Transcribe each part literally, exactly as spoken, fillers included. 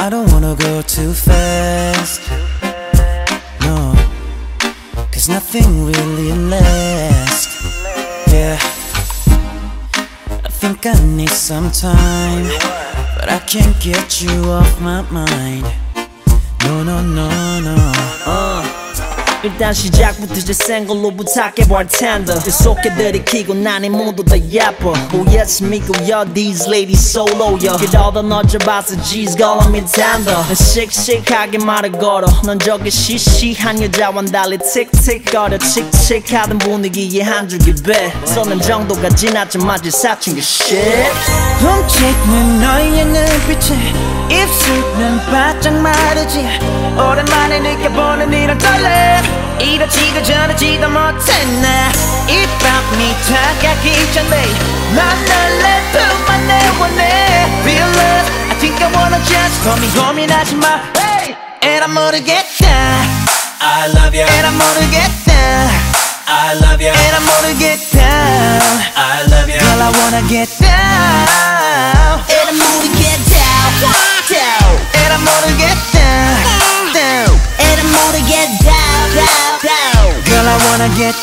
I don't wanna go too fast, no, cause nothing really lasts. Yeah, I think I need some time, but I can't get you off my mind. No, no, no, no. uh. 일단 시작부터 이제 생걸로 부탁해 bartender 계속해 들이키고 난이 모두 다 예뻐. Oh yes 믿고요 these ladies solo요 그러다 너져봐서 G's calling me tender. 난 씩씩하게 말을 걸어 넌 저기 시시한 여자와는 달리 틱틱거려 칙칙하던 분위기에 한 줄기 배 쏘는 정도가 지나치면 아직 사춘기 shit. 훔치는 너의 눈빛에 입술은 바짝 마르지. 오랜만에 느껴보는 이런 떨림 이러지도 저러지도 못해. 나 이 밤이 다가기 전에 난 널 내 품 안에 원해. Real love I think I wanna just 고민 고민하지 마. Hey! 에라 모르겠다 I love you 에라 모르겠다 I love you 에라 모르겠다 I love you Girl I wanna get down 에라 모르겠다 down 에라 모르겠다 down 에라 모르겠다 down down Girl I wanna get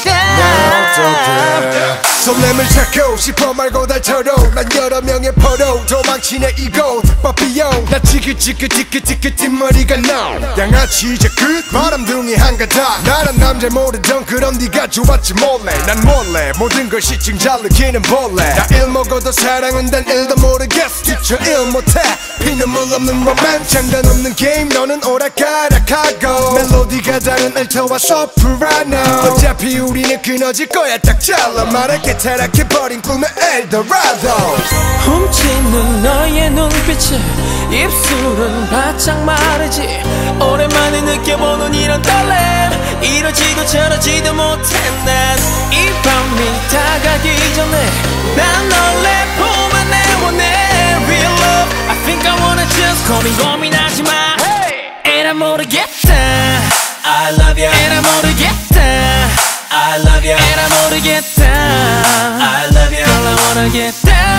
down 설렘을 찾고 싶어 말고 달처럼 난 여러 명의 포로 도망치네 이곳 빠삐용 나 지긋지긋지긋지긋 뒷머리가 나 양아치 이제 끝 바람둥이 한가닥 나란 남자 모르던 그런 네가 좋았지 몰래 난 몰래 모든 걸 시층 잘 느끼는 벌레 나 일 먹어도 사랑은 단 일도 모르겠어 뒤쳐 일 못해 피눈물 없는 로맨 장단 없는 게임 너는 오락가락하고 멜로디가 다른 알토와 소프라노 어차피 우리는 끊어질 거야 딱 잘라 말할게 타락해버린 꿈의 엘도라도. 훔치는 너의 눈빛에 입술은 바짝 마르지. 오랜만에 느껴보는 이런 떨림 이러지도 저러지도 못해. 난 이 밤이 다가기 전에 난 널 내 품 안에 원해. Real love I think I wanna just 고민 고민하지 마. Hey! 에라 모르겠다 I love you 에라 모르겠다 I love you 에라 모르겠다 I love you Girl I wanna get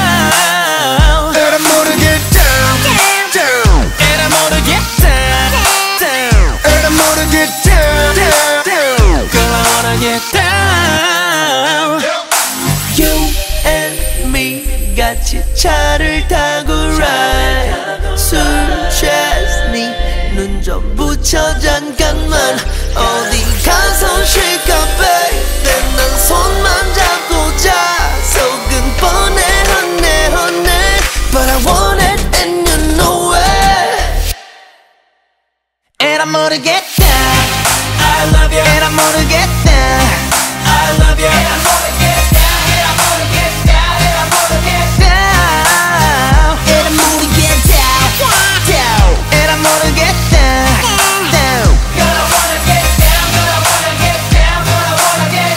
down 에라 모르겠다 down 에라 모르겠다 down 에라 모르겠다 down Girl I wanna get down You and me 같이 차를 타고 ride 술 취했니 눈 좀 붙여 잠깐만 어디 가서 쉴까 baby 난 손만 잡고 자 속은 뻔해 honey honey But I want it and you know it 에라 모르겠다 I love you 에라 모르겠다 I love you 에라 모르겠다 에라 모르겠다 에라 모르겠다 에라 모르겠다 down 에라 모르겠다 down Girl I wanna get down Girl I wanna get down Girl I wanna get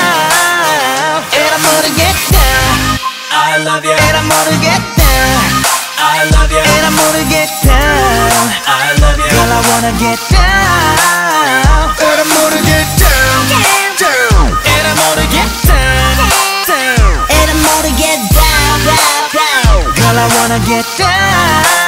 down 에라 모르겠다 I love you 에라 모르겠다 I love you 에라 모르겠다 I love you Girl I wanna get down 에라 모르겠다 down 에라 모르겠다 down 에라 모르겠다 down down Girl I wanna get down